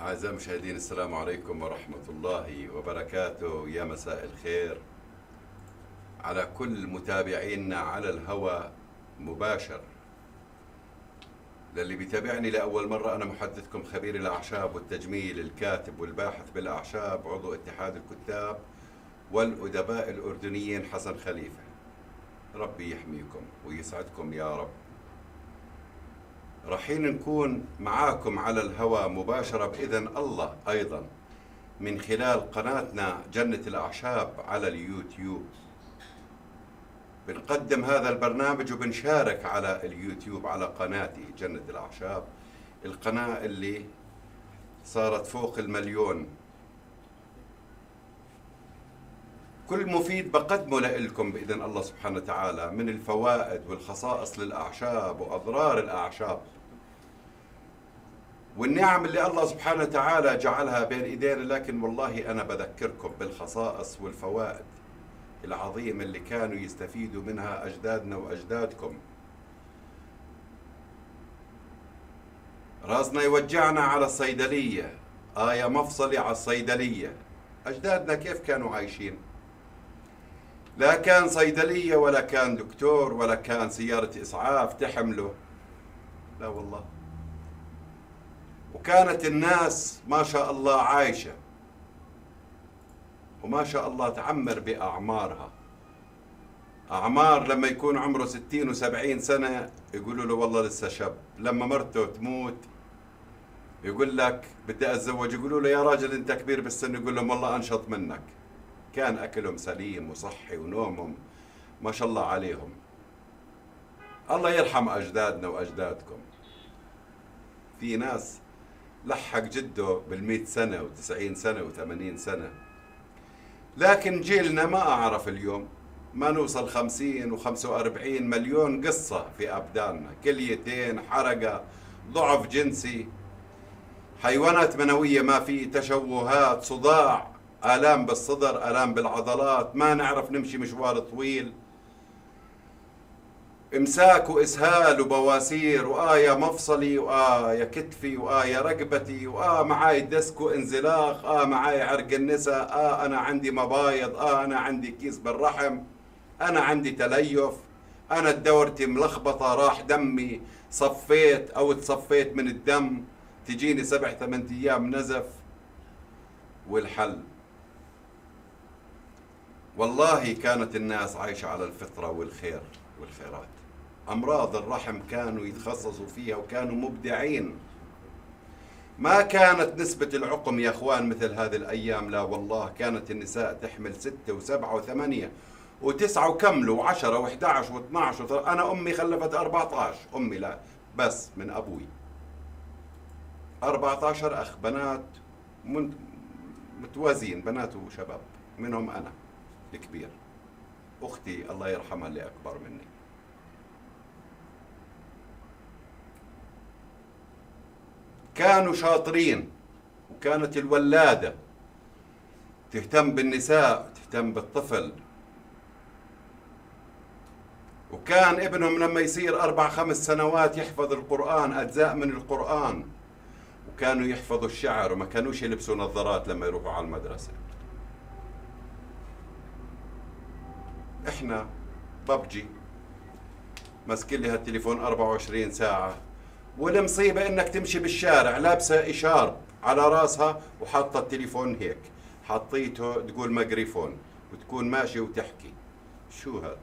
أعزائي المشاهدين، السلام عليكم ورحمة الله وبركاته. يا مساء الخير على كل متابعينا على الهواء مباشر. للي بيتابعني لأول مرة، أنا محدثكم خبير الأعشاب والتجميل، الكاتب والباحث بالأعشاب، عضو اتحاد الكتاب والأدباء الأردنيين حسن خليفة. ربي يحميكم ويسعدكم يا رب. راحين نكون معاكم على الهواء مباشرة بإذن الله أيضا من خلال قناتنا جنة الأعشاب على اليوتيوب. بنقدم هذا البرنامج وبنشارك على اليوتيوب على قناتي جنة الأعشاب، القناة اللي صارت فوق 1,000,000. كل مفيد بقدمه لكم بإذن الله سبحانه وتعالى من الفوائد والخصائص للأعشاب وأضرار الأعشاب والنعم اللي الله سبحانه وتعالى جعلها بين إيدينا. لكن والله أنا بذكركم بالخصائص والفوائد العظيمة اللي كانوا يستفيدوا منها أجدادنا وأجدادكم. راسنا يوجعنا على الصيدلية، يا مفصلي على الصيدلية. أجدادنا كيف كانوا عايشين؟ لا كان صيدلية ولا كان دكتور ولا كان سيارة إسعاف تحمله، لا والله. وكانت الناس ما شاء الله عايشة وما شاء الله تعمر بأعمارها. أعمار لما يكون عمره 60 و70 سنة يقولوا له والله لسه شاب. لما مرته تموت يقول لك بدي أتزوج، يقولوا له يا راجل أنت كبير بالسن، يقول لهم والله أنشط منك. كان أكلهم سليم وصحي ونومهم ما شاء الله عليهم. الله يرحم أجدادنا وأجدادكم. في ناس لحق جده بال100 سنة و90 سنة و80 سنة، لكن جيلنا ما أعرف اليوم ما نوصل 50 و45 مليون قصة في أبداننا، كليتين، حرقة، ضعف جنسي، حيوانات منوية ما في، تشوهات، صداع، آلام بالصدر، آلام بالعضلات، ما نعرف نمشي مشوار طويل، امساك واسهال وبواسير، يا مفصلي، يا كتفي، يا رقبتي، معاي ديسك وانزلاق، معاي عرق النساء، انا عندي مبايض، انا عندي كيس بالرحم، انا عندي تليف، انا دورتي ملخبطه، راح دمي، صفيت او تصفيت من الدم، تجيني 7-8 ايام نزف. والحل والله كانت الناس عايشه على الفطره والخير والخيرات. أمراض الرحم كانوا يتخصصوا فيها وكانوا مبدعين. ما كانت نسبة العقم يا أخوان مثل هذه الأيام، لا والله. كانت النساء تحمل 6 و7 و8 و9 وكملوا 10 و11 و12 أنا أمي خلفت 14. أمي لا، بس من أبوي 14 أخ، بنات متوازين، بنات وشباب، منهم أنا الكبير. أختي الله يرحمها اللي أكبر مني. كانوا شاطرين، وكانت الولادة تهتم بالنساء، تهتم بالطفل. وكان ابنهم لما يصير 4-5 سنوات يحفظ القرآن، أجزاء من القرآن. وكانوا يحفظوا الشعر وما كانوش يلبسوا نظارات لما يروحوا على المدرسة. احنا ببجي ماسكين لي هالتليفون 24 ساعة، والمصيبة انك تمشي بالشارع لابسة اشارب على راسها وحاطة التليفون هيك، حطيته تقول مايكروفون، وتكون ماشي وتحكي. شو هذا؟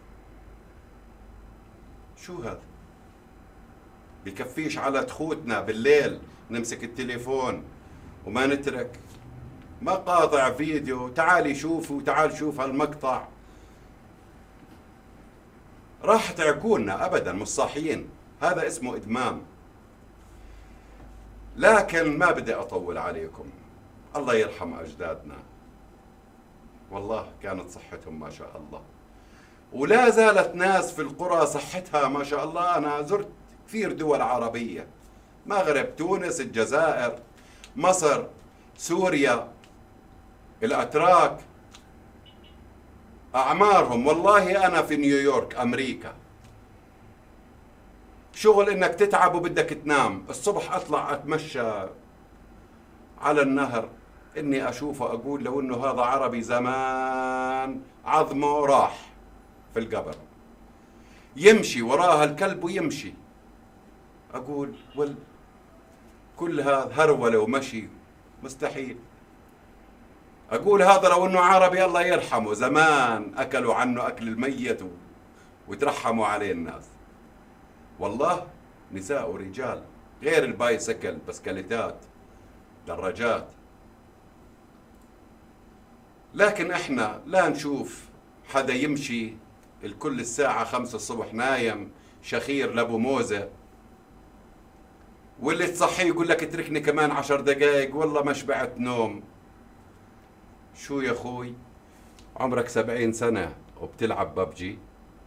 شو هذا؟ بكفيش على تخوتنا بالليل نمسك التليفون وما نترك مقاطع فيديو، تعالي شوف وتعال شوف هالمقطع. راح تعقولنا أبدا، مش صاحيين. هذا اسمه إدمان. لكن ما بدي أطول عليكم. الله يرحم أجدادنا، والله كانت صحتهم ما شاء الله. ولا زالت ناس في القرى صحتها ما شاء الله. أنا زرت كثير دول عربية، مغرب، تونس، الجزائر، مصر، سوريا، الأتراك، أعمارهم والله. أنا في نيويورك أمريكا، شغل إنك تتعب وبدك تنام، الصبح أطلع أتمشى على النهر، إني أشوفه أقول لو إنه هذا عربي زمان عظمه راح في القبر. يمشي وراها الكلب ويمشي، أقول كل هذا هرولة ومشي مستحيل. أقول هذا لو إنه عربي الله يرحمه زمان أكلوا عنه أكل الميت وترحموا عليه الناس. والله نساء ورجال، غير البايسكل، بسكليتات، دراجات. لكن احنا لا نشوف حدا يمشي الكل الساعة 5 الصبح نايم شخير لابو موزة، واللي تصحيه يقول لك اتركني كمان 10 دقايق والله ما شبعت نوم. شو يا اخوي، عمرك 70 سنة وبتلعب ببجي؟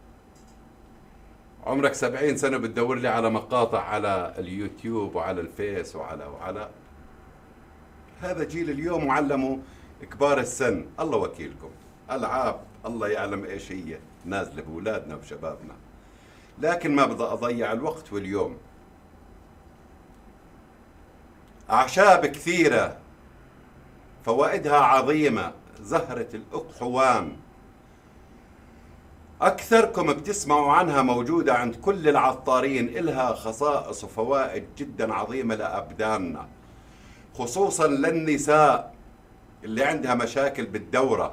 عمرك 70 سنة بتدور لي على مقاطع على اليوتيوب وعلى الفيس وعلى هذا جيل اليوم وعلموا كبار السن. الله وكيلكم، ألعاب الله يعلم ايش هي نازلة بأولادنا وشبابنا. لكن ما بدي أضيع الوقت. واليوم أعشاب كثيرة فوائدها عظيمة. زهرة الأقحوان أكثركم بتسمعوا عنها، موجودة عند كل العطارين، إلها خصائص وفوائد جدا عظيمة لأبداننا، خصوصا للنساء اللي عندها مشاكل بالدورة.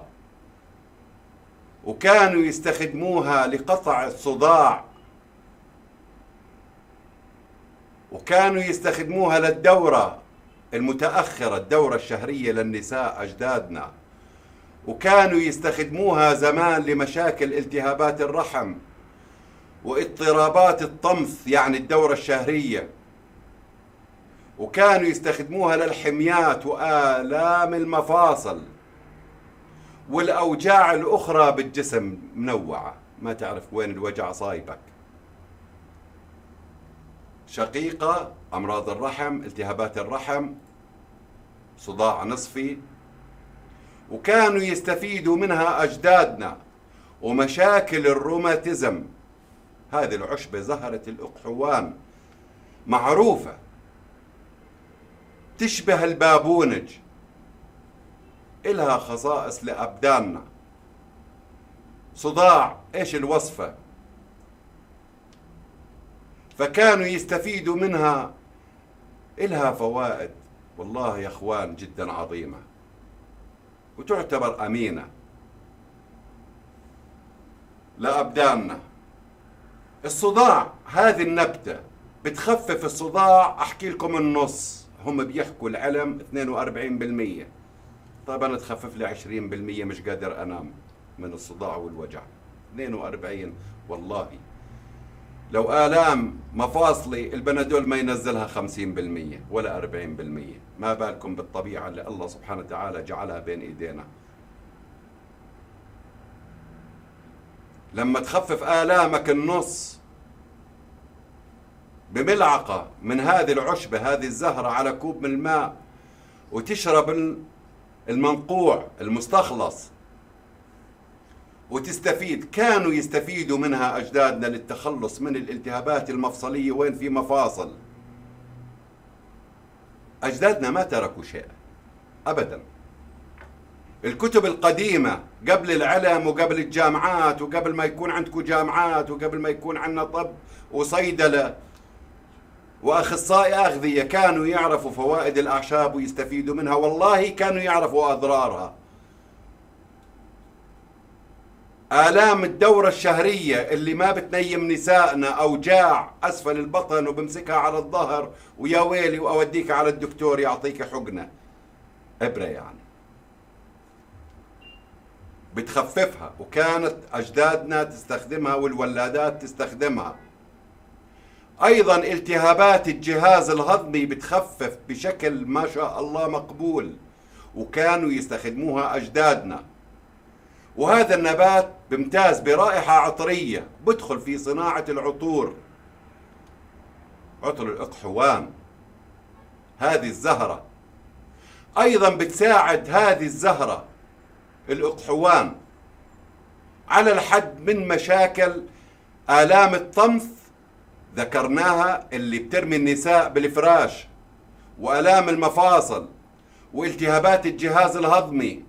وكانوا يستخدموها لقطع الصداع، وكانوا يستخدموها للدورة المتأخرة، الدورة الشهرية للنساء أجدادنا. وكانوا يستخدموها زمان لمشاكل التهابات الرحم واضطرابات الطمث، يعني الدورة الشهرية. وكانوا يستخدموها للحميات وآلام المفاصل والأوجاع الأخرى بالجسم منوعة، ما تعرف وين الوجع صايبك. شقيقة، أمراض الرحم، التهابات الرحم، صداع نصفي. وكانوا يستفيدوا منها أجدادنا. ومشاكل الروماتيزم، هذه العشبة زهرة الأقحوان معروفة، تشبه البابونج، إلها خصائص لأبداننا. صداع، إيش الوصفة؟ فكانوا يستفيدوا منها، إلها فوائد والله يا أخوان جدا عظيمة، وتعتبر أمينة لأبداننا. الصداع، هذه النبتة بتخفف الصداع. أحكي لكم النص، هم بيحكوا العلم 42%، طيب أنا تخفف لي 20%، مش قادر أنام من الصداع والوجع. 42 والله. لو آلام مفاصلي البنادول ما ينزلها 50% ولا 40%، ما بالكم بالطبيعة اللي الله سبحانه وتعالى جعلها بين إيدينا. لما تخفف آلامك النص بملعقة من هذه العشبة، هذه الزهرة، على كوب من الماء، وتشرب المنقوع المستخلص وتستفيد. كانوا يستفيدوا منها أجدادنا للتخلص من الالتهابات المفصلية. وين في مفاصل، أجدادنا ما تركوا شيء أبدا. الكتب القديمة قبل العلم وقبل الجامعات وقبل ما يكون عندكم جامعات وقبل ما يكون عندنا طب وصيدلة وأخصائي أغذية، كانوا يعرفوا فوائد الأعشاب ويستفيدوا منها. والله كانوا يعرفوا أضرارها. آلام الدورة الشهرية اللي ما بتنيم نسائنا، أوجاع أسفل البطن وبمسكها على الظهر ويا ويلي وأوديك على الدكتور يعطيك حقنة إبرة، يعني بتخففها. وكانت أجدادنا تستخدمها والولادات تستخدمها. أيضا التهابات الجهاز الهضمي بتخفف بشكل ما شاء الله مقبول، وكانوا يستخدموها أجدادنا. وهذا النبات بمتاز برائحة عطرية، بدخل في صناعة العطور. عطر الأقحوان، هذه الزهرة أيضا بتساعد، هذه الزهرة الأقحوان، على الحد من مشاكل آلام الطمث، ذكرناها اللي بترمي النساء بالفراش، وآلام المفاصل، والتهابات الجهاز الهضمي،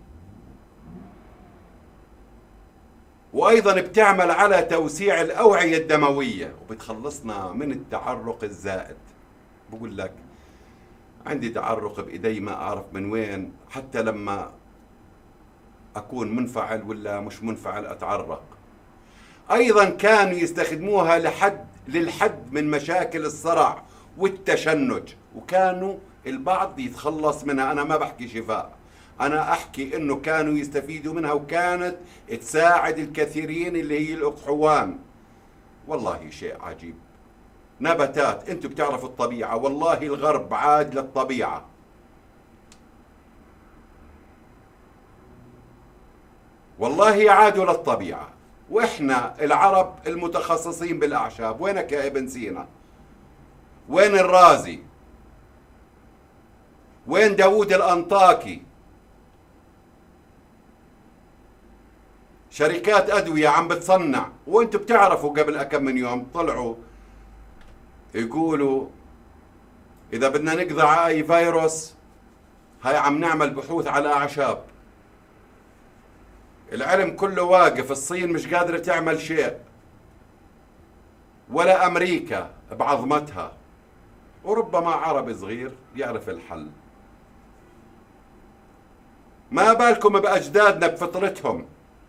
وأيضا بتعمل على توسيع الأوعية الدموية، وبتخلصنا من التعرق الزائد. بقول لك عندي تعرق بإيدي ما أعرف من وين، حتى لما أكون منفعل ولا مش منفعل أتعرق. أيضا كانوا يستخدموها للحد من مشاكل الصرع والتشنج، وكانوا البعض يتخلص منها. أنا ما بحكي شفاء، أنا أحكي إنه كانوا يستفيدوا منها، وكانت تساعد الكثيرين اللي هي الأقحوان. والله شيء عجيب. نباتات، أنتم بتعرفوا الطبيعة، والله الغرب عاد للطبيعة. والله عادوا للطبيعة، وإحنا العرب المتخصصين بالأعشاب. وينك يا ابن سينا؟ وين الرازي؟ وين داود الأنطاكي؟ شركات أدوية عم بتصنع، وانتم بتعرفوا قبل كم من يوم طلعوا يقولوا إذا بدنا نقضي على أي فيروس هاي عم نعمل بحوث على أعشاب. العلم كله واقف، الصين مش قادرة تعمل شيء، ولا أمريكا بعظمتها، وربما عربي صغير يعرف الحل. ما بالكم بأجدادنا بفطرتهم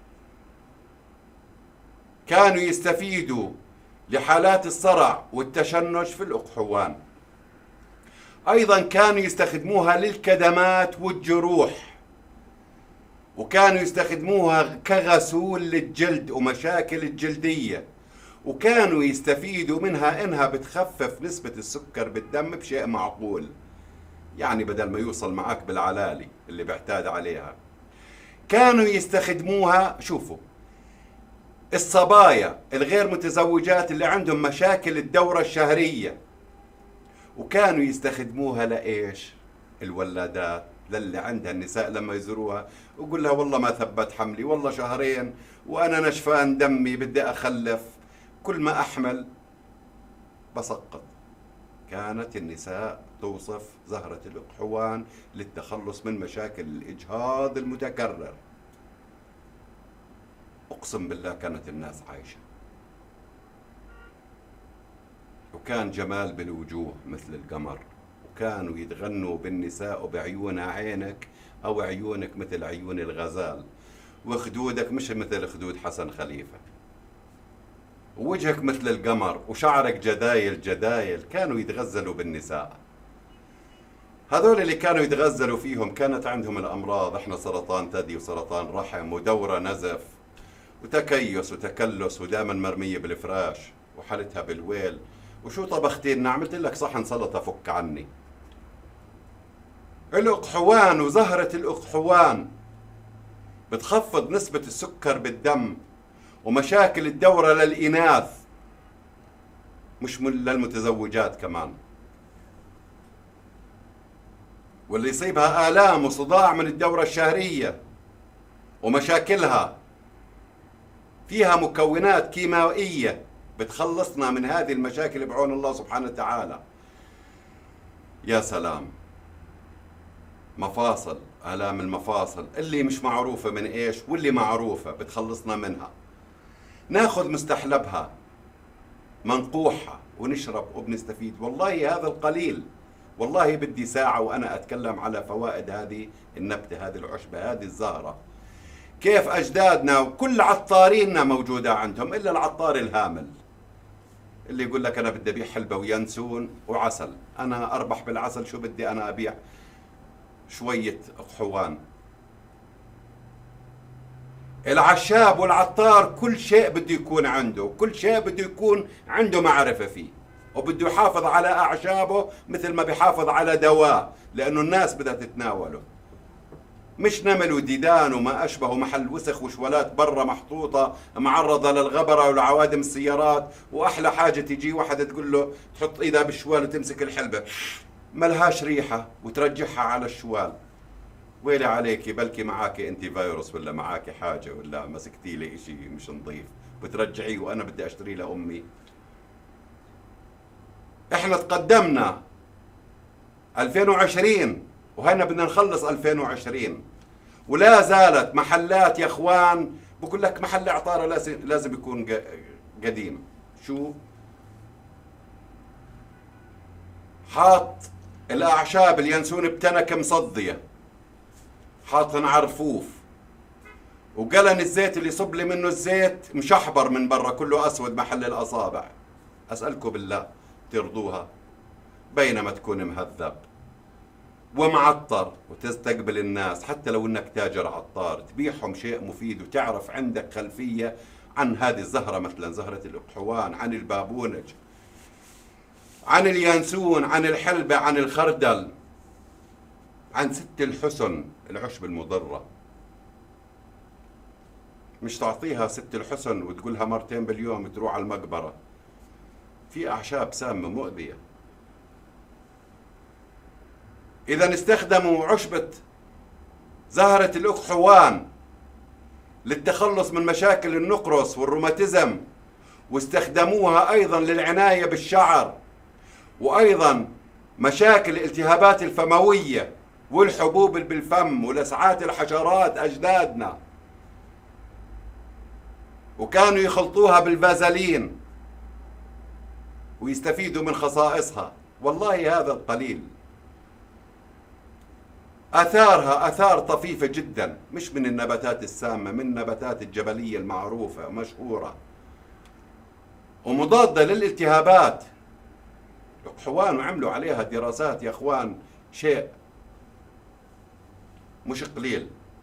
كانوا يستفيدوا لحالات الصرع والتشنج في الأقحوان. أيضا كانوا يستخدموها للكدمات والجروح، وكانوا يستخدموها كغسول للجلد ومشاكل الجلدية، وكانوا يستفيدوا منها إنها بتخفف نسبة السكر بالدم بشيء معقول، يعني بدل ما يوصل معك بالعلالي اللي بيعتاد عليها. كانوا يستخدموها، شوفوا، الصبايا الغير متزوجات اللي عندهم مشاكل الدورة الشهرية، وكانوا يستخدموها لإيش؟ الولادات، للي عندها النساء لما يزوروها ويقول لها والله ما ثبت حملي، والله شهرين وأنا نشفان دمي بدي أخلف، كل ما أحمل بسقط. كانت النساء توصف زهرة الأقحوان للتخلص من مشاكل الإجهاض المتكرر. أقسم بالله كانت الناس عايشة، وكان جمال بالوجوه مثل القمر، وكانوا يتغنوا بالنساء بعيونها عينك أو عيونك مثل عيون الغزال، وخدودك مش مثل خدود حسن خليفة، ووجهك مثل القمر، وشعرك جدايل جدايل. كانوا يتغزلوا بالنساء. هذول اللي كانوا يتغزلوا فيهم كانت عندهم الأمراض، احنا سرطان ثدي وسرطان رحم ودورة نزف وتكيس وتكلس، ودائما مرمية بالفراش وحالتها بالويل. وشو طبختي لنا؟ عملت لك صحن سلطة فك عني. الأقحوان وزهرة الأقحوان بتخفض نسبة السكر بالدم ومشاكل الدورة للإناث، مش للمتزوجات كمان. واللي يصيبها آلام وصداع من الدورة الشهرية ومشاكلها، فيها مكونات كيميائية بتخلصنا من هذه المشاكل بعون الله سبحانه وتعالى. يا سلام. مفاصل، آلام المفاصل اللي مش معروفة من إيش واللي معروفة بتخلصنا منها. ناخذ مستحلبها منقوحة ونشرب وبنستفيد. والله هذا القليل، والله بدي ساعة وأنا أتكلم على فوائد هذه النبتة، هذه العشبة، هذه الزهرة. كيف أجدادنا وكل عطاريننا موجودة عندهم، إلا العطار الهامل اللي يقول لك أنا بدي أبيع حلبة وينسون وعسل. أنا أربح بالعسل، شو بدي أنا أبيع شوية أقحوان. العشاب والعطار كل شيء بده يكون عنده، كل شيء بده يكون عنده معرفة فيه، وبده يحافظ على أعشابه مثل ما بيحافظ على دواء، لأنه الناس بدها تتناوله. مش نمل وديدان وما أشبه، محل وسخ وشوالات برا محطوطة معرضة للغبرة ولعوادم السيارات. وأحلى حاجة تيجي واحدة تقول له تحط إيدها بالشوال وتمسك الحلبة ملهاش ريحة وترجعها على الشوال. ويلي عليكي، بلكي معاكي انت فيروس ولا معاكي حاجة ولا مسكتي لي اشي مش نظيف بترجعيه، وأنا بدي أشتري لأمي. احنا تقدمنا 2020 وهنا بدنا نخلص 2020 ولا زالت محلات يا اخوان بقول لك محل عطاره لازم يكون قديم. شو حاط الاعشاب اليانسون بتنك مصديه، حاطن عرفوف، وقلن الزيت اللي يصب لي منه الزيت مشحبر من برا كله اسود محل الاصابع. اسالكم بالله ترضوها بينما تكون مهذب ومعطر وتستقبل الناس، حتى لو انك تاجر عطار تبيعهم شيء مفيد وتعرف عندك خلفيه عن هذه الزهره، مثلا زهره الاقحوان، عن البابونج، عن اليانسون، عن الحلبة، عن الخردل، عن ست الحسن العشب المضرة. مش تعطيها ست الحسن وتقولها مرتين باليوم تروح على المقبرة. في أعشاب سامة مؤذية. إذا استخدموا عشبة زهرة الأقحوان للتخلص من مشاكل النقرس والروماتيزم، واستخدموها أيضا للعناية بالشعر، وأيضا مشاكل الالتهابات الفموية والحبوب بالفم ولسعات الحشرات أجدادنا، وكانوا يخلطوها بالفازلين ويستفيدوا من خصائصها. والله هذا القليل، آثارها آثار طفيفة جدا، مش من النباتات السامة، من النباتات الجبلية المعروفة مشهورة ومضادة للالتهابات. الأقحوان وعملوا عليها دراسات يا اخوان، شيء مش قليل،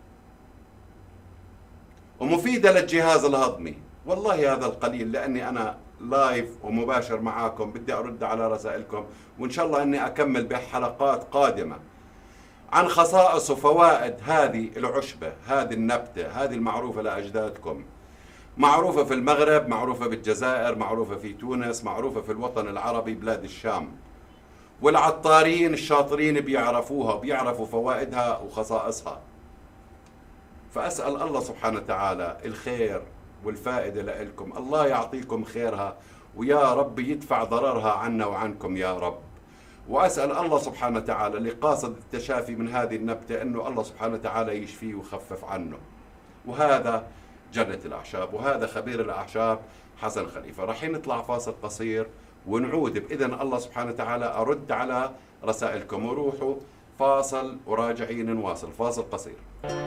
ومفيدة للجهاز الهضمي. والله هذا القليل، لأني أنا لايف ومباشر معاكم بدي أرد على رسائلكم، وإن شاء الله أني أكمل بحلقات قادمة عن خصائص وفوائد هذه العشبة، هذه النبتة، هذه المعروفة لأجدادكم، معروفة في المغرب، معروفة بالجزائر، معروفة في تونس، معروفة في الوطن العربي بلاد الشام، والعطارين الشاطرين بيعرفوها، بيعرفوا فوائدها وخصائصها. فأسأل الله سبحانه وتعالى الخير والفائدة لكم، الله يعطيكم خيرها ويا رب يدفع ضررها عنا وعنكم يا رب. وأسأل الله سبحانه وتعالى اللي قاصد التشافي من هذه النبتة أنه الله سبحانه وتعالى يشفيه ويخفف عنه. وهذا جنة الأعشاب، وهذا خبير الأعشاب حسن خليفة. راح نطلع فاصل قصير ونعود بإذن الله سبحانه وتعالى أرد على رسائلكم. وروحوا فاصل وراجعين نواصل. فاصل قصير.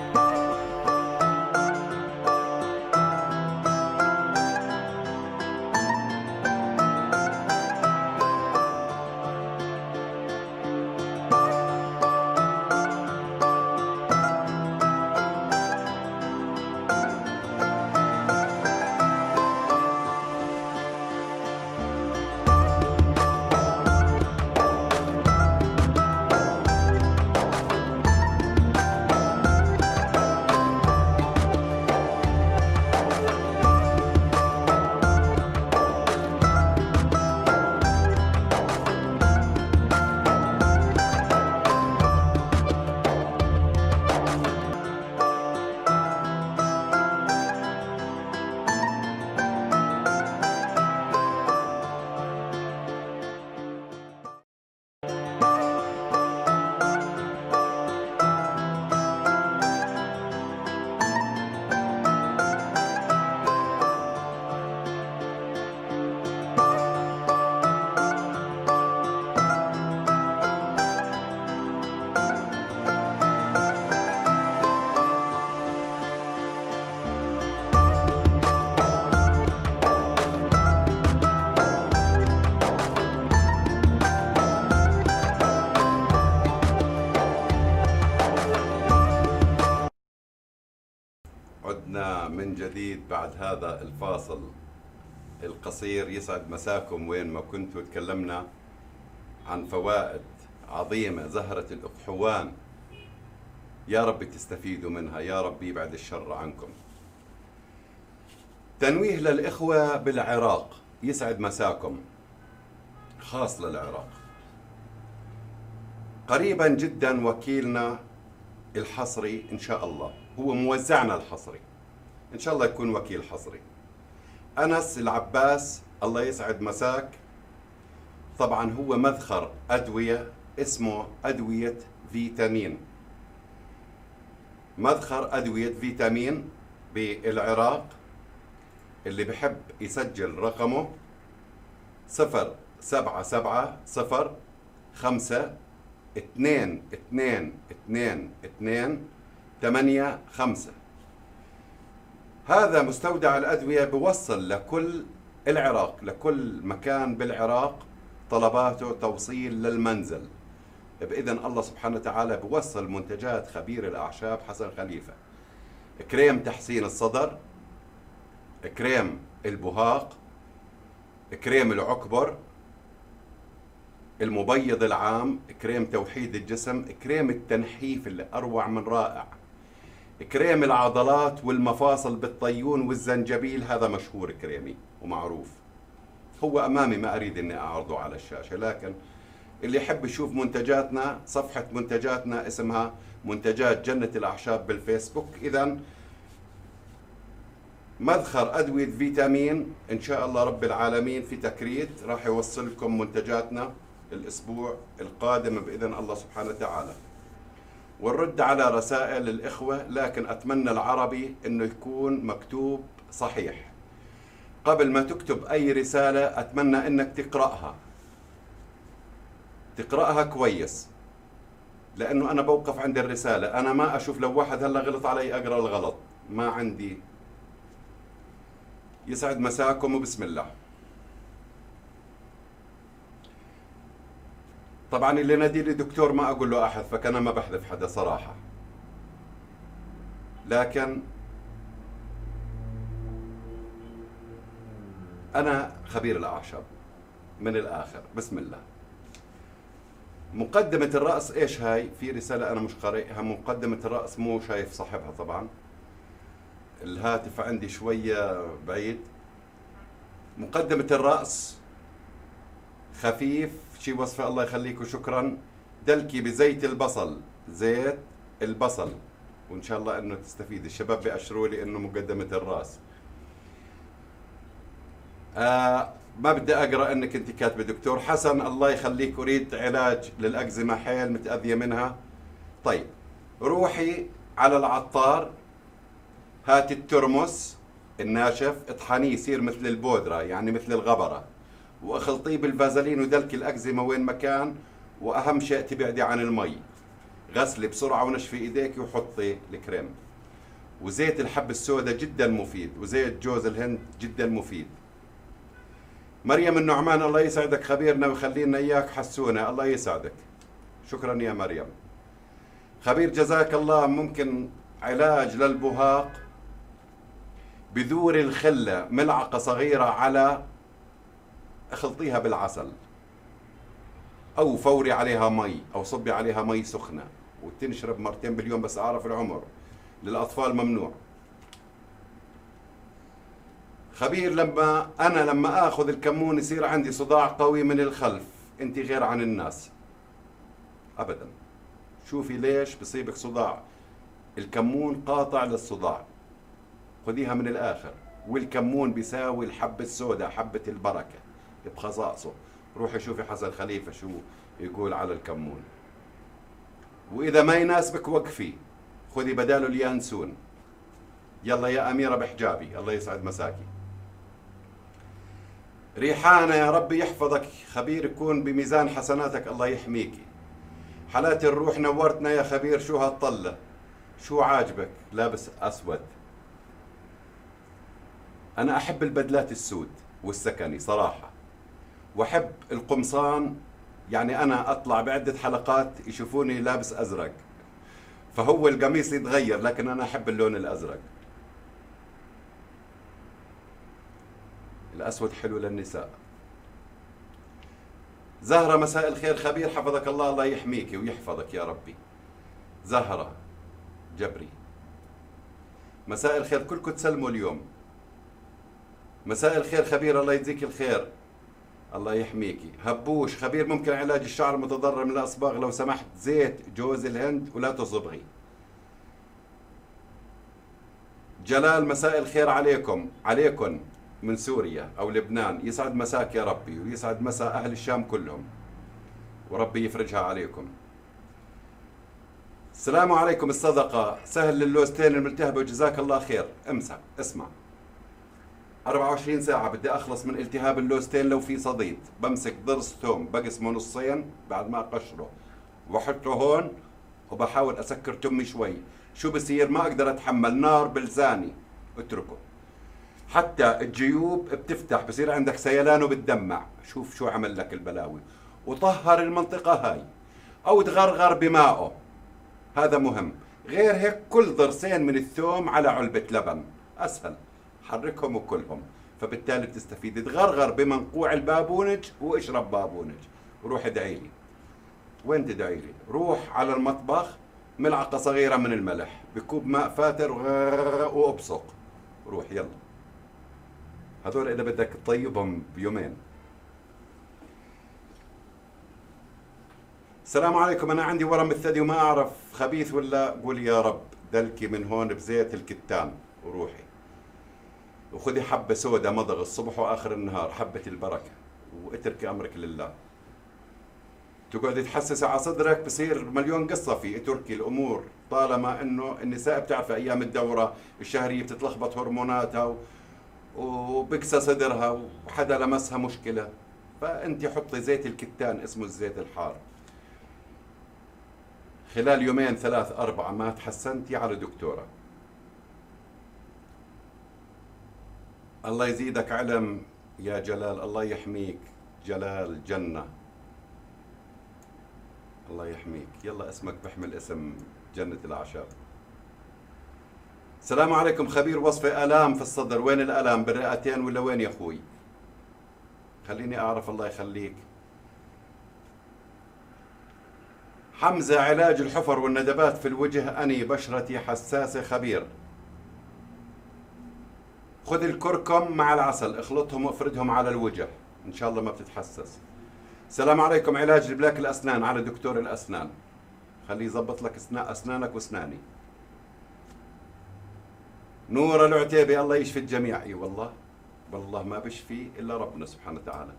عدنا من جديد بعد هذا الفاصل القصير. يسعد مساكم وين ما كنتوا. تكلمنا عن فوائد عظيمة زهرة الأقحوان، يا رب تستفيدوا منها، يا رب يبعد الشر عنكم. تنويه للإخوة بالعراق، يسعد مساكم، خاص للعراق. قريبا جدا وكيلنا الحصري إن شاء الله، هو موزعنا الحصري، إن شاء الله يكون وكيل حصري، أنس العباس، الله يسعد مساك. طبعا هو مذخر أدوية اسمه أدوية فيتامين. مدخر أدوية فيتامين بالعراق، اللي بحب يسجل رقمه 077 5 2 2 2 8 5. هذا مستودع الأدوية بوصل لكل العراق، لكل مكان بالعراق طلباته توصيل للمنزل بإذن الله سبحانه وتعالى. بوصل منتجات خبير الأعشاب حسن خليفة: كريم تحسين الصدر، كريم البهاق، كريم العكبر، المبيض العام، كريم توحيد الجسم، كريم التنحيف اللي أروع من رائع، كريم العضلات والمفاصل بالطيون والزنجبيل. هذا مشهور كريمي ومعروف، هو أمامي ما أريد أني أعرضه على الشاشة، لكن اللي يحب يشوف منتجاتنا، صفحة منتجاتنا اسمها منتجات جنة الأعشاب بالفيسبوك. إذن مدخر أدوية فيتامين إن شاء الله رب العالمين في تكريت راح يوصل لكم منتجاتنا الأسبوع القادم بإذن الله سبحانه وتعالى. ونرد على رسائل الإخوة، لكن أتمنى العربي إنه يكون مكتوب صحيح. قبل ما تكتب أي رسالة أتمنى إنك تقرأها كويس، لأنه أنا بوقف عند الرسالة. أنا ما أشوف لو واحد هلا غلط علي أقرأ الغلط، ما عندي. يسعد مساكم وبسم الله. طبعا اللي نادي لي دكتور ما أقول له أحد، فكان ما بحذف حدا صراحة، لكن أنا خبير الأعشاب من الآخر. بسم الله. مقدمة الرأس إيش هاي؟ في رسالة أنا مش قارئها. مقدمة الرأس مو شايف صاحبها طبعا، الهاتف عندي شوية بعيد. مقدمة الرأس خفيف، شي وصفة الله يخليك وشكرا. دلكي بزيت البصل، زيت البصل، وإن شاء الله إنه تستفيد. الشباب بيأشروا لي إنه مقدمة الرأس. ما بدي أقرأ إنك أنت كاتبة دكتور حسن الله يخليك، أريد علاج للأكزيما حيل متأذية منها. طيب روحي على العطار، هاتي الترمس الناشف، اطحنيه يصير مثل البودرة يعني مثل الغبرة، واخلطيه بالفازلين ودلكي الأكزيما وين ما كان. وأهم شيء تبعدي عن المي، غسلي بسرعة ونشفي إيديك وحطي الكريم. وزيت الحب السوداء جدا مفيد، وزيت جوز الهند جدا مفيد. مريم النعمان الله يسعدك خبيرنا ويخلينا إياك حسونة، الله يسعدك، شكرا يا مريم. خبير جزاك الله. ممكن علاج للبهاق بذور الخلة، ملعقة صغيرة على، اخلطيها بالعسل أو فوري عليها مي أو صبي عليها مي سخنة، وتنشرب مرتين باليوم، بس أعرف العمر، للأطفال ممنوع. خبير لما آخذ الكمون يصير عندي صداع قوي من الخلف. أنت غير عن الناس أبدا. شوفي ليش بصيبك صداع. الكمون قاطع للصداع، خذيها من الآخر. والكمون بيساوي الحبة السوداء، حبة البركة بخصائصه. روحي شوفي حسن خليفة شو يقول على الكمون. وإذا ما يناسبك وقفي، خذي بداله اليانسون. يلا يا أميرة بحجابي، الله يسعد مساكي. ريحانة يا ربي يحفظك خبير، يكون بميزان حسناتك، الله يحميكي. حالات الروح نورتنا يا خبير. شو هالطلة؟ شو عاجبك لابس أسود؟ أنا أحب البدلات السود والسكني صراحة، وأحب القمصان. يعني أنا أطلع بعدة حلقات يشوفوني لابس أزرق، فهو القميص يتغير، لكن أنا أحب اللون الأزرق. الأسود حلو للنساء. زهرة مساء الخير خبير، حفظك الله، الله يحميك ويحفظك يا ربي. زهرة جبري مساء الخير، كلكم تسلموا اليوم. مساء الخير خبير، الله يجزيك الخير، الله يحميكي. هبوش خبير، ممكن علاج الشعر المتضرر من الأصباغ لو سمحت، زيت جوز الهند ولا تصبغي. جلال مساء الخير عليكم من سوريا أو لبنان، يسعد مساك يا ربي، ويسعد مساء أهل الشام كلهم، وربي يفرجها عليكم. السلام عليكم. الصدقة سهل للوزتين الملتهبة وجزاك الله خير. امسح اسمع، 24 ساعة بدي أخلص من التهاب اللوزتين. لو في صديد بمسك ضرس ثوم بقسمه نصين بعد ما أقشره وأحطه هون وبحاول أسكر تمي شوي. شو بصير؟ ما أقدر أتحمل، نار بلزاني، اتركه. حتى الجيوب بتفتح، بصير عندك سيلان وبتدمع. شوف شو عمل لك البلاوي. وطهر المنطقة هاي أو تغرغر بمائه، هذا مهم. غير هيك كل ضرسين من الثوم على علبة لبن، أسهل، حركهم وكلهم، فبالتالي بتستفيد. تغرغر بمنقوع البابونج واشرب بابونج وروح ادعي لي. وين تدعي لي؟ روح على المطبخ، ملعقة صغيرة من الملح بكوب ماء فاتر وابصق. روح يلا. هذول إذا بدك تطيبهم بيومين. السلام عليكم. أنا عندي ورم الثدي وما أعرف خبيث ولا. قولي يا رب. دلكي من هون بزيت الكتان وروحي وخذي حبة سودة مضغ الصبح وآخر النهار، حبة البركة، واتركي أمرك لله. تقعد تحسس على صدرك بصير مليون قصة فيه. اتركي الأمور، طالما إنه النساء بتعرف أيام الدورة الشهرية بتتلخبط هرموناتها وبكسى صدرها وحدا لمسها مشكلة. فأنت حطي زيت الكتان، اسمه الزيت الحار. خلال يومين 3 4 ما تحسنتي على دكتورة. الله يزيدك علم يا جلال، الله يحميك. جلال جنة، الله يحميك. يلا اسمك بحمل اسم جنة الأعشاب. السلام عليكم. خبير وصفة آلام في الصدر. وين الآلام؟ بالرئتين ولا وين يا أخوي؟ خليني أعرف، الله يخليك. حمزة، علاج الحفر والندبات في الوجه. أني بشرتي حساسة. خبير. خذ الكركم مع العسل، اخلطهم وافردهم على الوجه، إن شاء الله ما بتتحسس. السلام عليكم. علاج البلاك الأسنان على دكتور الأسنان، خليه يظبط لك أسنانك وأسناني. نور العتيبي، الله يشفي الجميع. اي والله، والله ما بشفي إلا ربنا سبحانه وتعالى.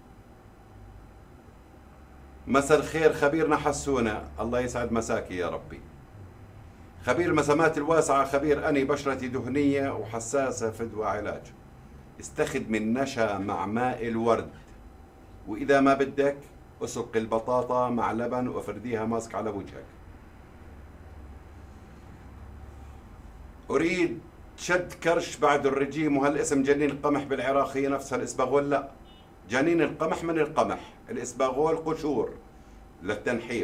مساء الخير خبيرنا حسونا، الله يسعد مساكي يا ربي. خبير المسامات الواسعة. خبير أني بشرتي دهنية وحساسة. فدوى علاج. استخدم النشا مع ماء الورد، وإذا ما بدك اسلق البطاطا مع لبن وافرديها ماسك على وجهك. أريد شد كرش بعد الرجيم. وهل اسم جنين القمح بالعراق هي نفسها الإسباغول؟ لا، جنين القمح من القمح، الإسباغول قشور للتنحيف.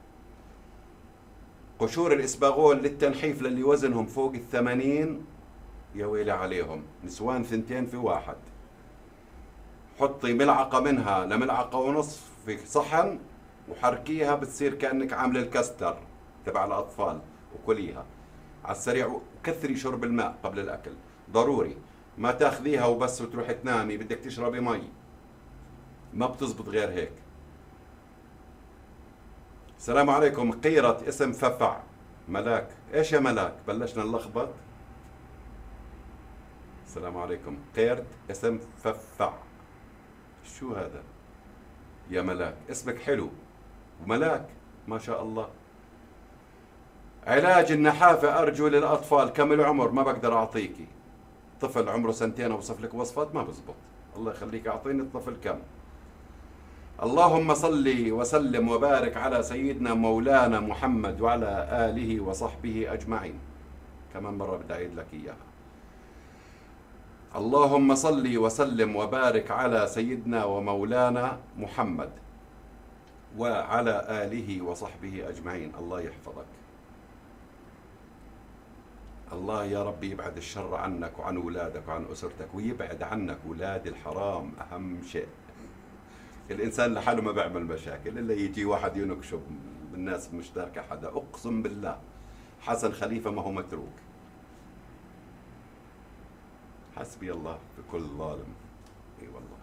قشور الإسباغول للتنحيف للي وزنهم فوق 80. يا ويلي عليهم، نسوان 2 في 1. حطي ملعقة منها لملعقة ونصف في صحن وحركيها، بتصير كأنك عامل الكستر تبع الأطفال، وكليها على السريع. وكثري شرب الماء قبل الأكل ضروري. ما تاخذيها وبس وتروحي تنامي، بدك تشربي مي، ما بتزبط غير هيك. السلام عليكم. قيرة اسم ففع. ملاك. ايش يا ملاك؟ بلشنا نلخبط. السلام عليكم. قيرت اسم ففع. شو هذا يا ملاك؟ اسمك حلو وملاك ما شاء الله. علاج النحافة أرجو للأطفال. كم العمر؟ ما بقدر أعطيكي. طفل عمره 2 أوصف لك وصفات ما بزبط. الله يخليك، أعطيني الطفل كم. اللهم صل وسلم وبارك على سيدنا مولانا محمد وعلى آله وصحبه أجمعين. كمان مرة بدي أعيد لك إياها. اللهم صل وسلم وبارك على سيدنا ومولانا محمد وعلى آله وصحبه أجمعين. الله يحفظك. الله يا رب يبعد الشر عنك وعن أولادك وعن أسرتك، ويبعد عنك أولاد الحرام. أهم شيء الإنسان لحاله ما بيعمل مشاكل إلا يجي واحد ينكشب. الناس مش تاركة حدا، أقسم بالله حسن خليفة ما هو متروك. حسبي الله في كل ظالم. اي والله.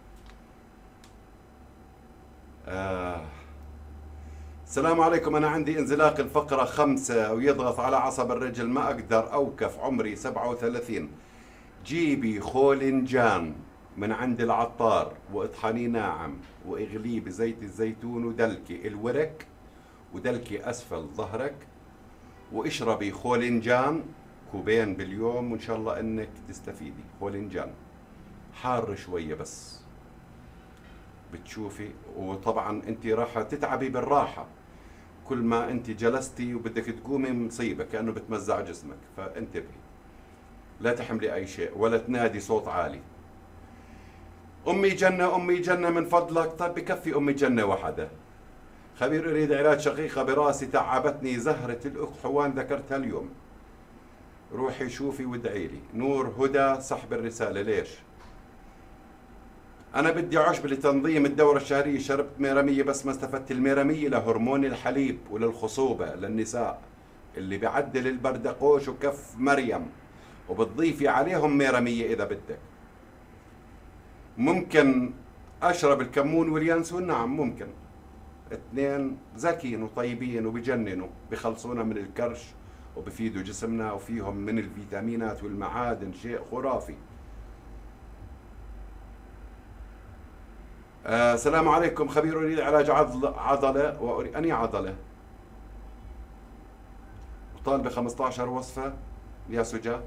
السلام عليكم. أنا عندي انزلاق الفقرة 5 ويضغط على عصب الرجل، ما أقدر أوقف. عمري 37. جيبي خولنجان من عند العطار واطحنيه ناعم واغليه بزيت الزيتون ودلكي الورك ودلكي أسفل ظهرك واشربي خولنجان كوبين باليوم، وان شاء الله انك تستفيدي. خولنجان حار شوية بس بتشوفي. وطبعا انت راح تتعبي بالراحة، كل ما انت جلستي وبدك تقومي مصيبة كأنه بتمزع جسمك، فانتبهي لا تحملي اي شيء ولا تنادي صوت عالي. امي جنة امي جنة من فضلك. طيب بكفي امي جنة وحدة. خبير اريد علاج شقيقة براسي تعبتني زهرة الاكحوان ذكرتها اليوم. روحي شوفي وادعي لي. نور هدى سحب الرسالة. ليش؟ أنا بدي عشب لتنظيم الدورة الشهرية، شربت ميرامية بس ما استفدت. الميرامية لهرمون الحليب وللخصوبة للنساء اللي بيعدل البردقوش وكف مريم، وبتضيفي عليهم ميرامية إذا بدك. ممكن أشرب الكمون واليانسون؟ نعم ممكن. اثنين ذكيين وطيبين وبجننوا، بخلصونا من الكرش وبفيدوا جسمنا، وفيهم من الفيتامينات والمعادن شيء خرافي. السلام عليكم. خبير اريد علاج عضله اني عضله، وطالبه 15 وصفه يا سجا.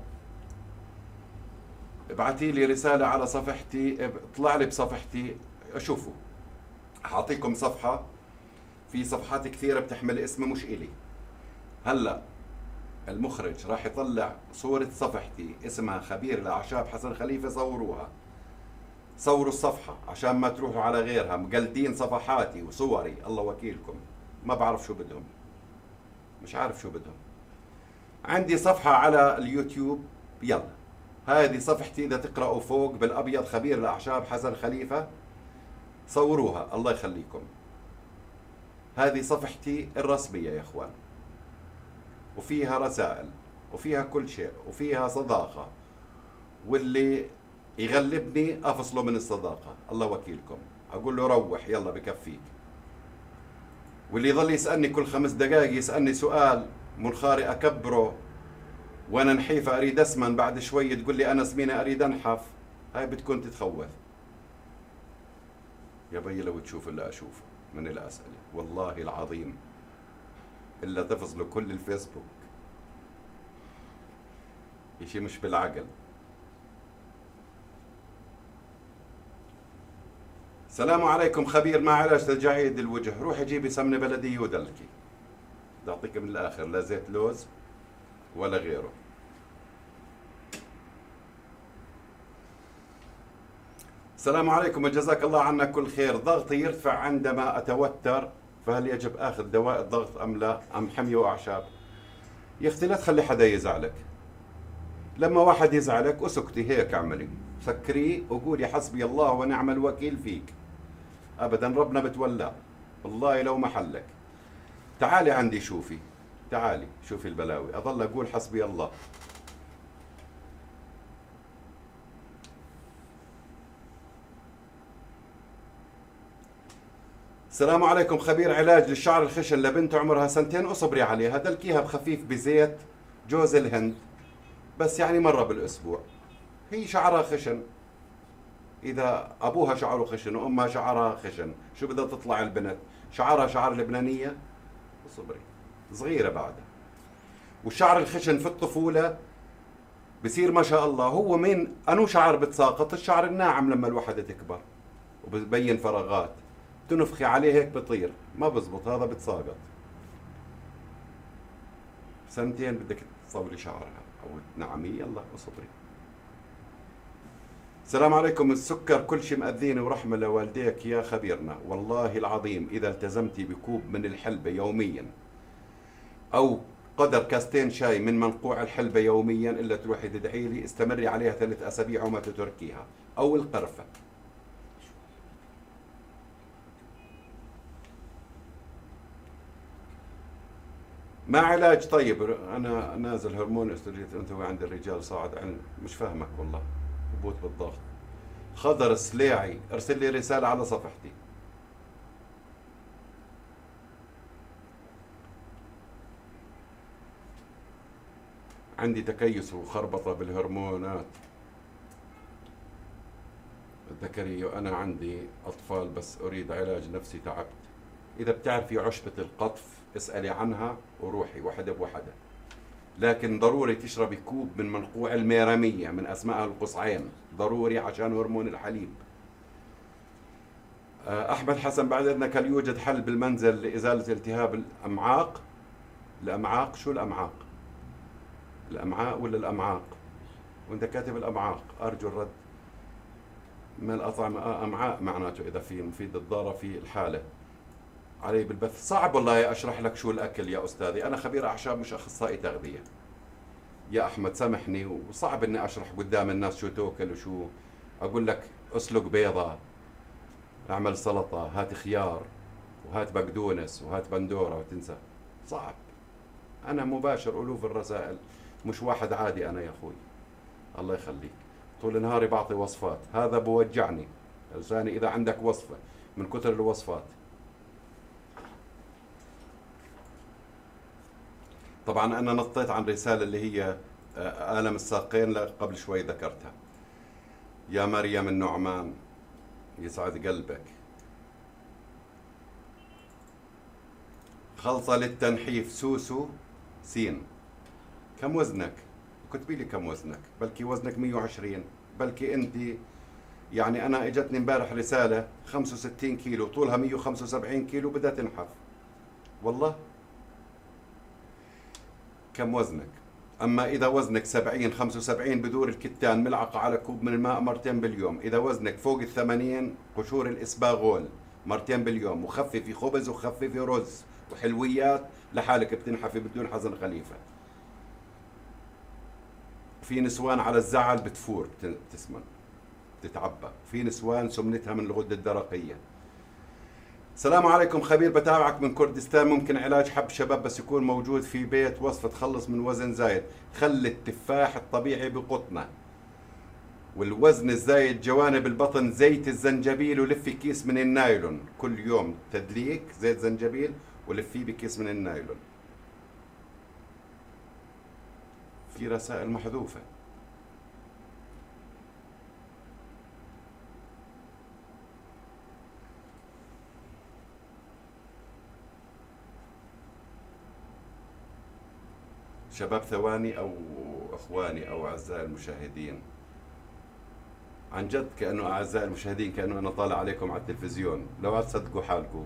ابعتي لي رساله على صفحتي، اطلع لي بصفحتي اشوفوا. حاعطيكم صفحه، في صفحات كثيره بتحمل اسمي مش الي. هلا المخرج راح يطلع صوره صفحتي اسمها خبير الاعشاب حسن خليفه، صوروها، صوروا الصفحة عشان ما تروحوا على غيرها مقلدين صفحاتي وصوري. الله وكيلكم، ما بعرف شو بدهم، مش عارف شو بدهم. عندي صفحة على اليوتيوب، يلا هذه صفحتي، إذا تقرأوا فوق بالأبيض خبير الأعشاب حسن خليفة، صوروها الله يخليكم. هذه صفحتي الرسمية يا إخوان، وفيها رسائل وفيها كل شيء وفيها صداقة، واللي يغلبني افصله من الصداقه. الله وكيلكم، اقول له روح يلا بكفيك. واللي يظل يسالني كل 5 دقائق يسالني سؤال منخاري اكبره وانا نحيفه اريد اسمن، بعد شوي تقول لي انا سمينه اريد انحف، هاي بتكون تتخوف. يا بي لو تشوف اللي اشوفه من الاسئله والله العظيم الا تفصلوا كل الفيسبوك، اشي مش بالعقل. السلام عليكم. خبير مع علاج تجاعيد الوجه، روحي جيبي سمنه بلديه ودلكي. بدي اعطيك من الاخر، لا زيت لوز ولا غيره. السلام عليكم وجزاك الله عنا كل خير. ضغطي يرتفع عندما اتوتر، فهل يجب اخذ دواء الضغط ام لا، ام حميه واعشاب؟ يا اختي لا تخلي حدا يزعلك. لما واحد يزعلك اسكتي هيك، اعملي سكري وقولي حسبي الله ونعم الوكيل فيك. ابدا ربنا بتولى والله لو محلك. تعالي عندي شوفي، تعالي شوفي البلاوي، اظل اقول حسبي الله. السلام عليكم. خبير علاج للشعر الخشن لبنت عمرها 2 اصبري عليها، دلكيها بخفيف بزيت جوز الهند بس، يعني مرة بالاسبوع. هي شعرها خشن، إذا أبوها شعره خشن وأمها شعرها خشن شو بدها تطلع البنت؟ شعرها شعر لبنانية؟ صبري صغيرة بعدها. والشعر الخشن في الطفولة بصير ما شاء الله، هو من أنو شعر بتساقط؟ الشعر الناعم لما الوحدة تكبر وبتبين فراغات، تنفخي عليه هيك بطير، ما بزبط هذا بتساقط. 2 بدك تصوري شعرها أو تنعميه، يلا اصبري. السلام عليكم. السكر كل شيء مأذيني، ورحمة لوالديك يا خبيرنا. والله العظيم إذا التزمتي بكوب من الحلبة يوميا أو قدر 2 شاي من منقوع الحلبة يوميا، إلا تروحي تدعي لي، استمري عليها 3 أسابيع وما تتركيها، أو القرفة. ما علاج طيب؟ أنا نازل هرمون استروجين أنثوي عند الرجال صاعد مش فاهمك والله. هبوط بالضغط. خضر السليعي ارسل لي رسالة على صفحتي. عندي تكيس وخربطة بالهرمونات الذكرية، وأنا عندي أطفال بس أريد علاج نفسي، تعبت. إذا بتعرفي عشبة القطف اسألي عنها وروحي وحدة بوحدة. لكن ضروري تشربي كوب من منقوع الميرامية من أسمائها القصعين، ضروري عشان هرمون الحليب. أحمد حسن بعد إذنك، هل يوجد حل بالمنزل لإزالة التهاب الأمعاق؟ الأمعاق، شو الأمعاق؟ الأمعاء ولا الأمعاق؟ وأنت كاتب الأمعاق، أرجو الرد. من الأطعمة أمعاء معناته إذا في مفيد الضارة في الحالة. علي بالبث صعب والله أشرح لك شو الأكل يا أستاذي، أنا خبير أعشاب مش أخصائي تغذية يا أحمد، سامحني، وصعب إني أشرح قدام الناس شو تأكل وشو. أقول لك أسلق بيضة، اعمل سلطة، هات خيار وهات بقدونس وهات بندورة وتنسى. صعب. أنا مباشر ألوف الرسائل، مش واحد عادي أنا يا أخوي. الله يخليك. طول نهاري بعطي وصفات، هذا بوجعني لساني إذا عندك وصفة من كثر الوصفات. طبعا أنا نطيت عن رسالة اللي هي آلم الساقين قبل شوي ذكرتها. يا مريم النعمان، يسعد قلبك. خلطة للتنحيف سوسو سين. كم وزنك؟ كتبي لي كم وزنك، بلكي وزنك 120، بلكي انت يعني. انا اجتني امبارح رسالة 65 كيلو طولها 175 كيلو بدها تنحف. والله كم وزنك؟ اما اذا وزنك 70 75 بدور الكتان ملعقة على كوب من الماء مرتين باليوم. اذا وزنك فوق ال80 قشور الاسباغول مرتين باليوم، وخففي خبز وخففي رز وحلويات لحالك بتنحفي بدون حزن خليفة. في نسوان على الزعل بتفور تسمن تتعبى، في نسوان سمنتها من الغدة الدرقية. السلام عليكم خبير، بتابعك من كردستان. ممكن علاج حب شباب بس يكون موجود في بيت، وصفة تخلص من وزن زايد. خلي التفاح الطبيعي بقطنة، والوزن الزايد جوانب البطن زيت الزنجبيل، ولفي كيس من النايلون كل يوم تدليك زيت زنجبيل ولفيه بكيس من النايلون. في رسائل محذوفة. شباب ثواني أو أخواني أو أعزائي المشاهدين، عن جد كأنه أعزائي المشاهدين كأنه أنا طالع عليكم على التلفزيون، لو تصدقوا حالكم.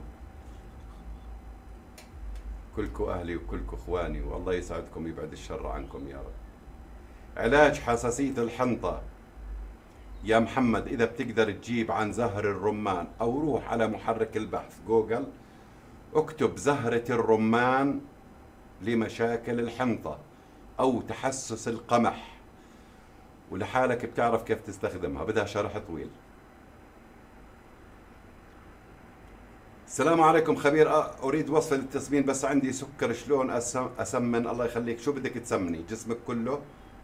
كلكم أهلي وكلكم إخواني، والله يسعدكم يبعد الشر عنكم يا رب. علاج حساسية الحنطة يا محمد، إذا بتقدر تجيب عن زهر الرمان أو روح على محرك البحث جوجل، اكتب زهرة الرمان لمشاكل الحنطة أو تحسس القمح، ولحالك بتعرف كيف تستخدمها، بدها شرح طويل. السلام عليكم خبير، أريد وصفة للتسمين بس عندي سكر، شلون أسمن؟ الله يخليك، شو بدك تسمني؟ جسمك كله؟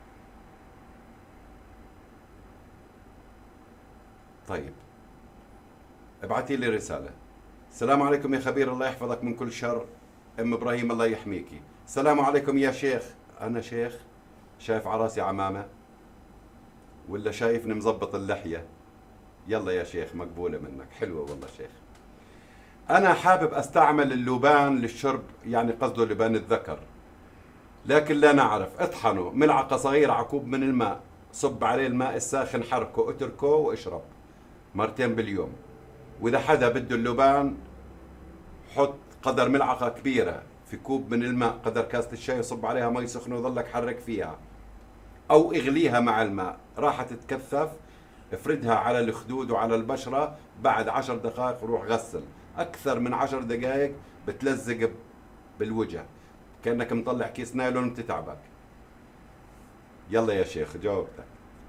طيب ابعتي لي رسالة. السلام عليكم يا خبير، الله يحفظك من كل شر. ام ابراهيم الله يحميكي. السلام عليكم يا شيخ. انا شيخ؟ شايف عراسي عمامة ولا شايفني مزبط اللحية؟ يلا يا شيخ مقبولة منك، حلوة والله شيخ. انا حابب استعمل اللبان للشرب، يعني قصده لبان الذكر، لكن لا نعرف. اطحنه ملعقة صغيرة على كوب من الماء، صب عليه الماء الساخن، حركه اتركه واشرب مرتين باليوم. واذا حدا بده اللبان حط قدر ملعقة كبيرة في كوب من الماء، قدر كاسة الشاي، وصب عليها مي سخنة وظلك حرك فيها، او اغليها مع الماء، راح تتكثف. افردها على الخدود وعلى البشرة، بعد 10 دقائق روح غسل. اكثر من 10 دقائق بتلزق بالوجه كأنك مطلع كيس نايلون بتتعبك. يلا يا شيخ جاوبتك.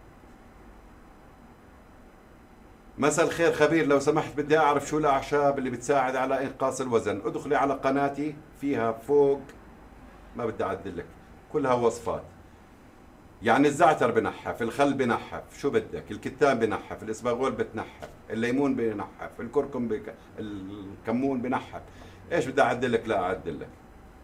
مساء الخير خبير، لو سمحت بدي أعرف شو الأعشاب اللي بتساعد على إنقاص الوزن. ادخلي على قناتي فيها فوق، ما بدي أعدل لك، كلها وصفات. يعني الزعتر بنحف، الخل بنحف، شو بدك، الكتان بنحف، الإسباغول بتنحف، الليمون بنحف، الكركم الكمون بنحف. إيش بدي أعدل لك؟ لا أعدل لك.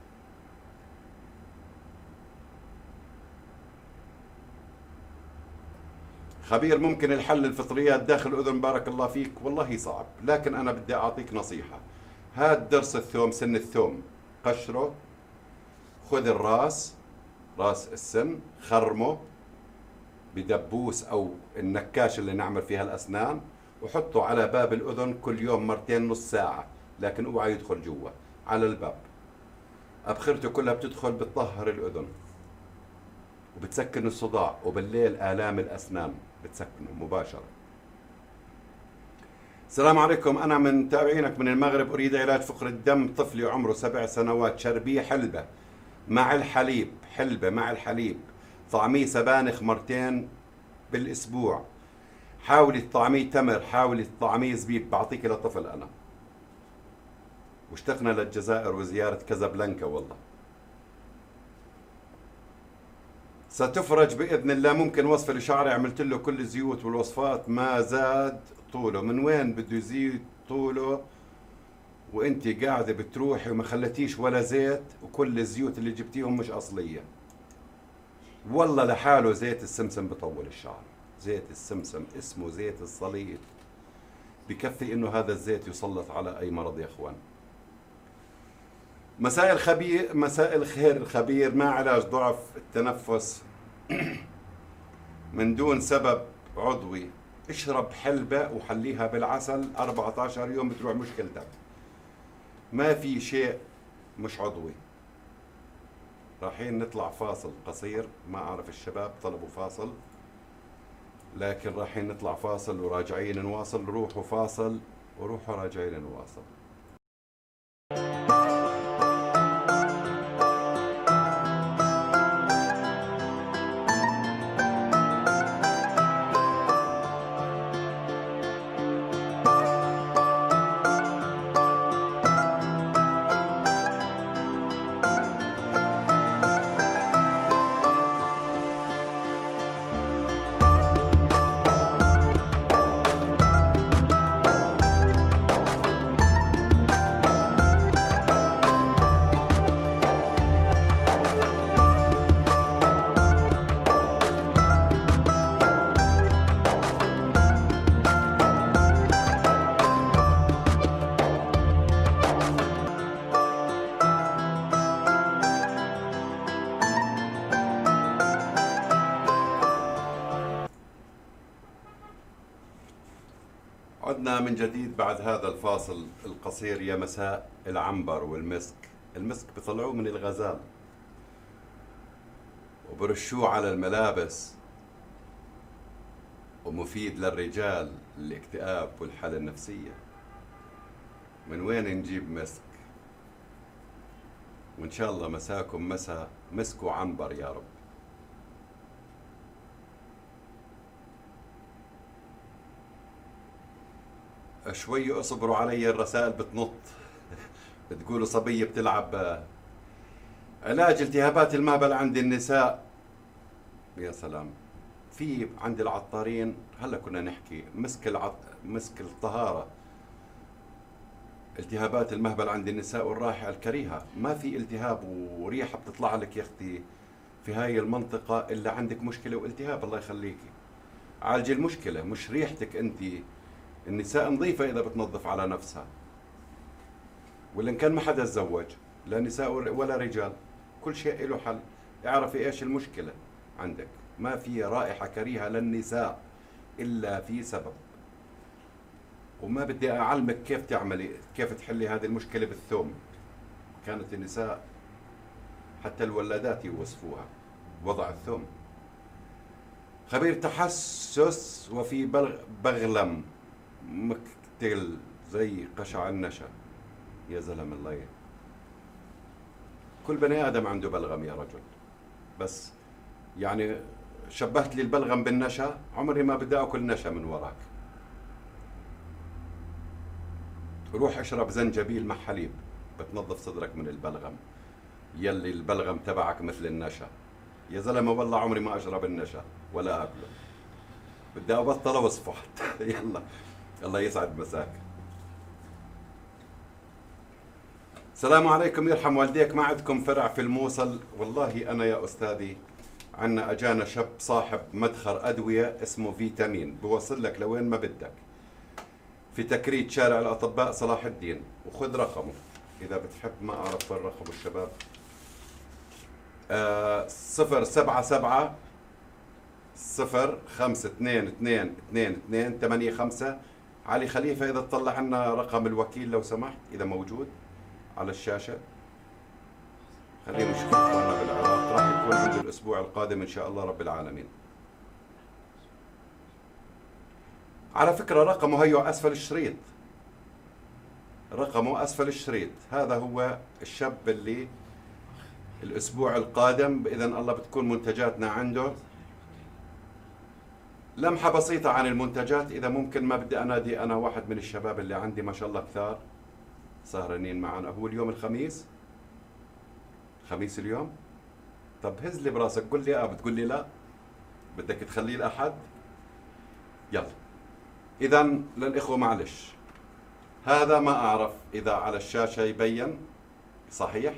خبير ممكن الحل الفطريات داخل الأذن؟ بارك الله فيك، والله صعب، لكن أنا بدي أعطيك نصيحة. هات درس الثوم، سن الثوم، قشره، خذ الراس راس السن، خرمه بدبوس او النكاش اللي نعمل فيها الاسنان، وحطه على باب الاذن كل يوم مرتين نص ساعه، لكن اوعى يدخل جوا على الباب. ابخرته كلها بتدخل بتطهر الاذن وبتسكن الصداع، وبالليل الام الاسنان بتسكنه مباشره. السلام عليكم، انا من متابعينك من المغرب، اريد علاج فقر الدم. طفلي عمره 7 سنوات، شربيه حلبه مع الحليب، حلبه مع الحليب، طعميه سبانخ مرتين بالاسبوع، حاولي تطعميه تمر، حاولي تطعميه زبيب، بعطيك لطفل انا. واشتقنا للجزائر وزيارة كازابلانكا والله. ستفرج بإذن الله. ممكن وصف لشعري، عملت له كل الزيوت والوصفات ما زاد طوله. من وين بده يزيد طوله وانت قاعدة بتروحي وما خلتيش ولا زيت، وكل الزيوت اللي جبتيهم مش أصلية. والله لحاله زيت السمسم بطول الشعر. زيت السمسم اسمه زيت الصليب، بكفي انه هذا الزيت يسلط على اي مرض يا اخوان. مساء الخبير، مساء الخير الخبير. ما علاج ضعف التنفس من دون سبب عضوي؟ اشرب حلبة وحليها بالعسل 14 يوم بتروح مشكلتك. ما في شيء مش عضوي. رايحين نطلع فاصل قصير، ما اعرف الشباب طلبوا فاصل، لكن رايحين نطلع فاصل وراجعين نواصل. روحوا فاصل وروحوا راجعين نواصل. عدنا من جديد بعد هذا الفاصل القصير. يا مساء العنبر والمسك. المسك بيطلعوه من الغزال وبرشوه على الملابس، ومفيد للرجال الاكتئاب والحالة النفسية. من وين نجيب مسك؟ وإن شاء الله مساكم مساء مسك وعنبر يا رب. شوي اصبروا علي، الرسائل بتنط. بتقولوا صبية بتلعب. علاج التهابات المهبل عند النساء. يا سلام. في عند العطارين هلا كنا نحكي مسك الطهارة. التهابات المهبل عند النساء والرائحة الكريهة. ما في التهاب وريحة بتطلع لك يا اختي في هاي المنطقة الا عندك مشكلة والتهاب. الله يخليكي، عالجي المشكلة مش ريحتك انت. النساء نظيفة إذا بتنظف على نفسها، ولا إن كان ما حدا تزوج، لا نساء ولا رجال، كل شيء له حل. اعرفي إيش المشكلة عندك. ما في رائحة كريهة للنساء إلا في سبب. وما بدي أعلمك كيف تعملي، كيف تحلي هذه المشكلة بالثوم. كانت النساء حتى الولادات يوصفوها وضع الثوم. خبير تحسس وفي بغلم مكتل زي قشع النشا. يا زلمة الله. كل بني آدم عنده بلغم يا رجل، بس يعني شبهت لي البلغم بالنشا. عمري ما بدي أكل نشا من وراك. روح اشرب زنجبيل مع حليب بتنظف صدرك من البلغم. يلي البلغم تبعك مثل النشا. يا زلمة والله عمري ما أشرب النشا ولا أكله. بدي أبطل وأصفح. يلا الله يسعد مساك. السلام عليكم، يرحم والديك. ما عندكم فرع في الموصل؟ والله أنا يا أستاذي عنا أجانا شاب صاحب مدخر أدوية اسمه فيتامين، بوصل لك لوين ما بدك، في تكريت شارع الأطباء صلاح الدين. وخذ رقمه إذا بتحب. ما أعرف وين رقم الشباب. 077 05222285. علي خليفة، إذا تطلع لنا رقم الوكيل لو سمحت، إذا موجود على الشاشة. خلينا نشوف اخواننا بالعراق، راح يكون عند الأسبوع القادم إن شاء الله رب العالمين. على فكرة رقمه هيو أسفل الشريط، رقمه أسفل الشريط. هذا هو الشاب اللي الأسبوع القادم بإذن الله بتكون منتجاتنا عنده. لمحة بسيطة عن المنتجات، إذا ممكن ما بدي أنادي أنا واحد من الشباب اللي عندي ما شاء الله كثار سهرانين معنا. هو اليوم الخميس، خميس اليوم. طب هز لي براسك، قل لي بتقول لي لا، بدك تخليه الأحد. يلا إذا للإخوة معلش، هذا ما أعرف إذا على الشاشة يبين صحيح.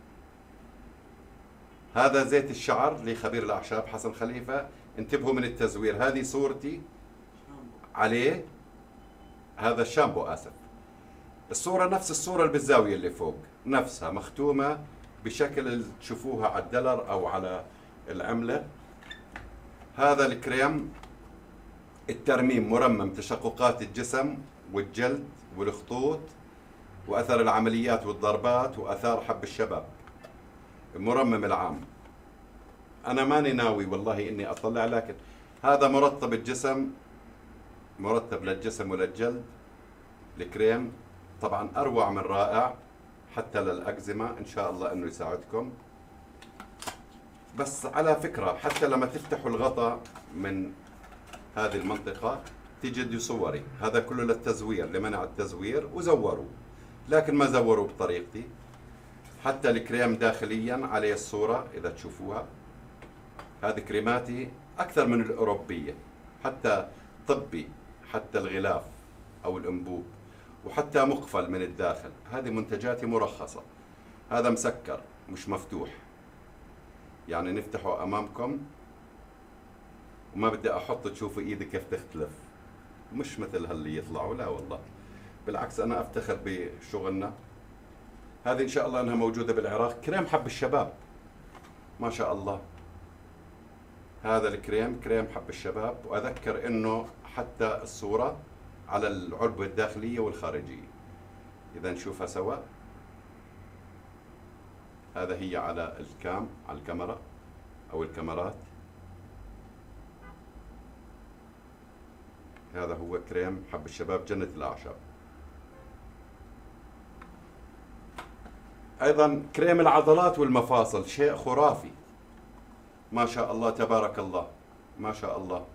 هذا زيت الشعر لخبير الأعشاب حسن خليفة. انتبهوا من التزوير، هذه صورتي عليه. هذا الشامبو، آسف. الصورة نفس الصورة اللي بالزاوية اللي فوق، نفسها مختومة بشكل اللي تشوفوها على الدلر أو على العملة. هذا الكريم الترميم، مرمم تشققات الجسم والجلد والخطوط وأثر العمليات والضربات وأثار حب الشباب، المرمم العام. أنا ماني ناوي والله إني أطلع، لكن هذا مرطب الجسم، مرتب للجسم وللجلد. الكريم طبعا أروع من رائع، حتى للأكزيما إن شاء الله إنه يساعدكم. بس على فكرة، حتى لما تفتحوا الغطاء من هذه المنطقة تجدوا صوري، هذا كله للتزوير، لمنع التزوير، وزوروا، لكن ما زوروا بطريقتي. حتى الكريم داخليا عليه الصورة إذا تشوفوها. هذه كريماتي أكثر من الأوروبية، حتى طبي، حتى الغلاف أو الأنبوب، وحتى مقفل من الداخل. هذه منتجاتي مرخصة. هذا مسكر مش مفتوح، يعني نفتحه أمامكم، وما بدي أحط تشوفوا إيدي كيف تختلف، مش مثل هاللي يطلعوا، لا والله بالعكس، أنا أفتخر بشغلنا. هذه إن شاء الله أنها موجودة بالعراق، كريم حب الشباب ما شاء الله. هذا الكريم كريم حب الشباب، وأذكر إنه حتى الصورة على العلبة الداخلية والخارجية، إذا نشوفها سوا. هذا هي على على الكاميرا أو الكاميرات. هذا هو كريم حب الشباب جنة الأعشاب. أيضا كريم العضلات والمفاصل، شيء خرافي ما شاء الله تبارك الله، ما شاء الله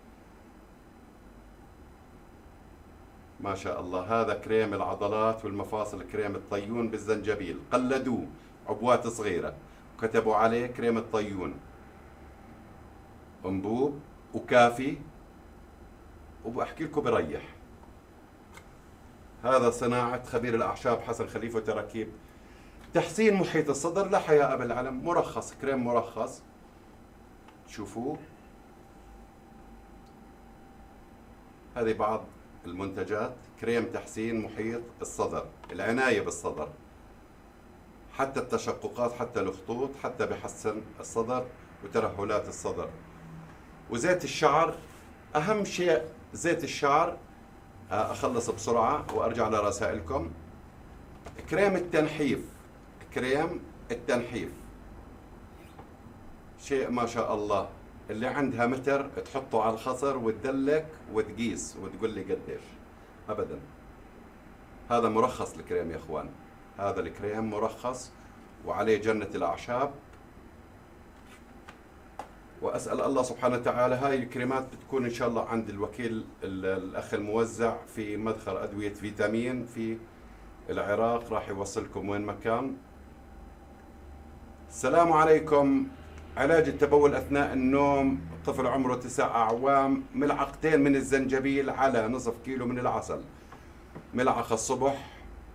ما شاء الله. هذا كريم العضلات والمفاصل، كريم الطيون بالزنجبيل، قلدوه عبوات صغيرة وكتبوا عليه كريم الطيون، انبوب وكافي، وبحكي لكم بريح. هذا صناعة خبير الأعشاب حسن خليفة وتراكيب تحسين محيط الصدر، لا حياء بالعلم، مرخص، كريم مرخص، تشوفوه. هذه بعض المنتجات، كريم تحسين محيط الصدر، العناية بالصدر، حتى التشققات، حتى الخطوط، حتى بحسن الصدر وترهلات الصدر. وزيت الشعر، أهم شيء زيت الشعر. أخلص بسرعة وأرجع لرسائلكم. كريم التنحيف، كريم التنحيف شيء ما شاء الله، اللي عندها متر تحطه على الخصر وتدلك وتقيس وتقول لي قديش، أبدا. هذا مرخص الكريم يا إخوان، هذا الكريم مرخص وعليه جنة الأعشاب. وأسأل الله سبحانه وتعالى، هاي الكريمات بتكون إن شاء الله عند الوكيل الأخ الموزع في مدخر أدوية فيتامين في العراق، راح يوصلكم وين ما كان. السلام عليكم. علاج التبول أثناء النوم، طفل عمره 9 أعوام، ملعقتين من الزنجبيل على نصف كيلو من العسل، ملعقة الصبح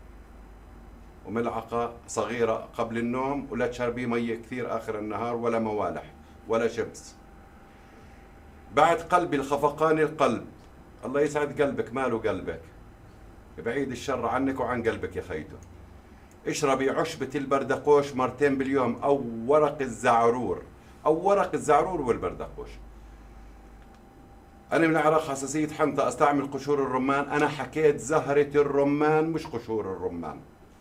وملعقة صغيرة قبل النوم، ولا تشربي مية كثير آخر النهار، ولا موالح ولا شيبس. بعد قلبي الخفقان، القلب، الله يسعد قلبك، ماله قلبك، بعيد الشر عنك وعن قلبك يا خيته. اشربي عشبة البردقوش مرتين باليوم، أو ورق الزعرور، أو ورق الزعرور والبردقوش. أنا من العراق حساسية حنطة، أستعمل قشور الرمان. أنا حكيت زهرة الرمان مش قشور الرمان.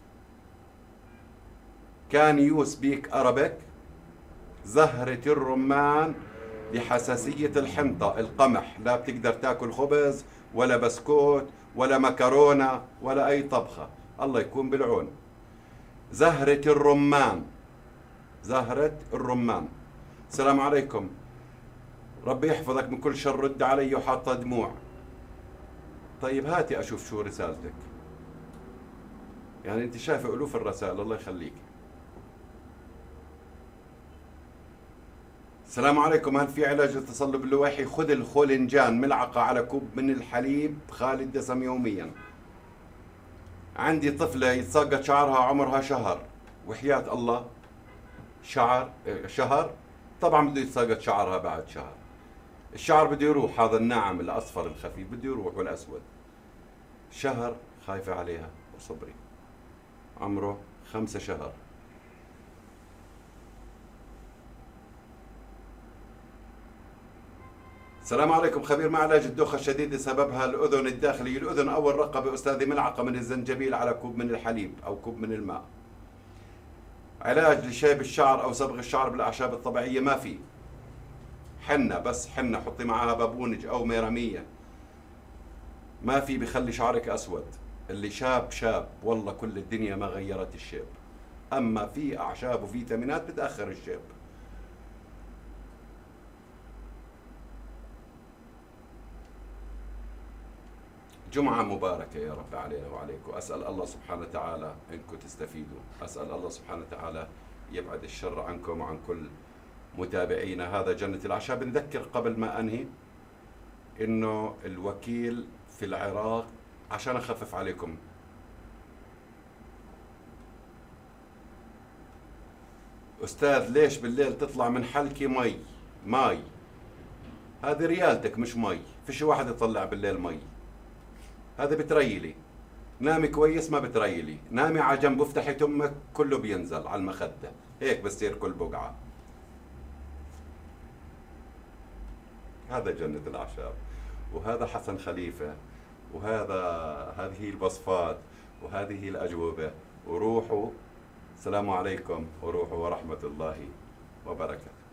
كان يو سبيك أرابيك. زهرة الرمان لحساسية الحنطة، القمح. لا بتقدر تاكل خبز ولا بسكوت ولا مكرونة ولا أي طبخة. الله يكون بالعون. زهرة الرمان، زهرة الرمان. السلام عليكم، ربي يحفظك من كل شر. رد علي وحاطة دموع. طيب هاتي أشوف شو رسالتك. يعني أنت شايفة ألوف الرسائل، الله يخليك. السلام عليكم، هل في علاج للتصلب اللويحي؟ خذ الخولنجان ملعقة على كوب من الحليب خالي الدسم يوميا. عندي طفلة يتساقط شعرها عمرها شهر، وحياة الله شهر. طبعا بده يتساقط شعرها بعد شهر. الشعر بده يروح، هذا الناعم الأصفر الخفيف بده يروح، والأسود. شهر خايفة عليها، وصبري. عمره 5 شهر. السلام عليكم، خبير، ما علاج الدوخة الشديدة سببها الأذن الداخلي؟ الأذن أو الرقبة أستاذي. ملعقة من الزنجبيل على كوب من الحليب أو كوب من الماء. علاج لشيب الشعر أو صبغ الشعر بالأعشاب الطبيعية؟ ما في. حنة بس، حنة حطي معها بابونج أو ميرامية. ما في بخلي شعرك أسود. اللي شاب شاب، والله كل الدنيا ما غيرت الشيب. أما في أعشاب وفيتامينات بتأخر الشيب. جمعة مباركة يا رب علينا وعليكم. أسأل الله سبحانه وتعالى إنكم تستفيدوا. أسأل الله سبحانه وتعالى يبعد الشر عنكم وعن كل متابعينا. هذا جنة الأعشاب. نذكر قبل ما أنهي إنه الوكيل في العراق، عشان أخفف عليكم، أستاذ ليش بالليل تطلع من حلكي ماي؟ هذه ريالتك مش مي. فيش واحد يطلع بالليل مي، هذا بتريلي. نامي كويس، ما بتريلي. نامي على جنب وافتحي تمك، كله بينزل على المخدة، هيك بصير كل بقعة. هذا جنة الأعشاب، وهذا حسن خليفة، هذه الوصفات، وهذه الأجوبة. وروحوا. السلام عليكم، وروحوا ورحمة الله وبركاته.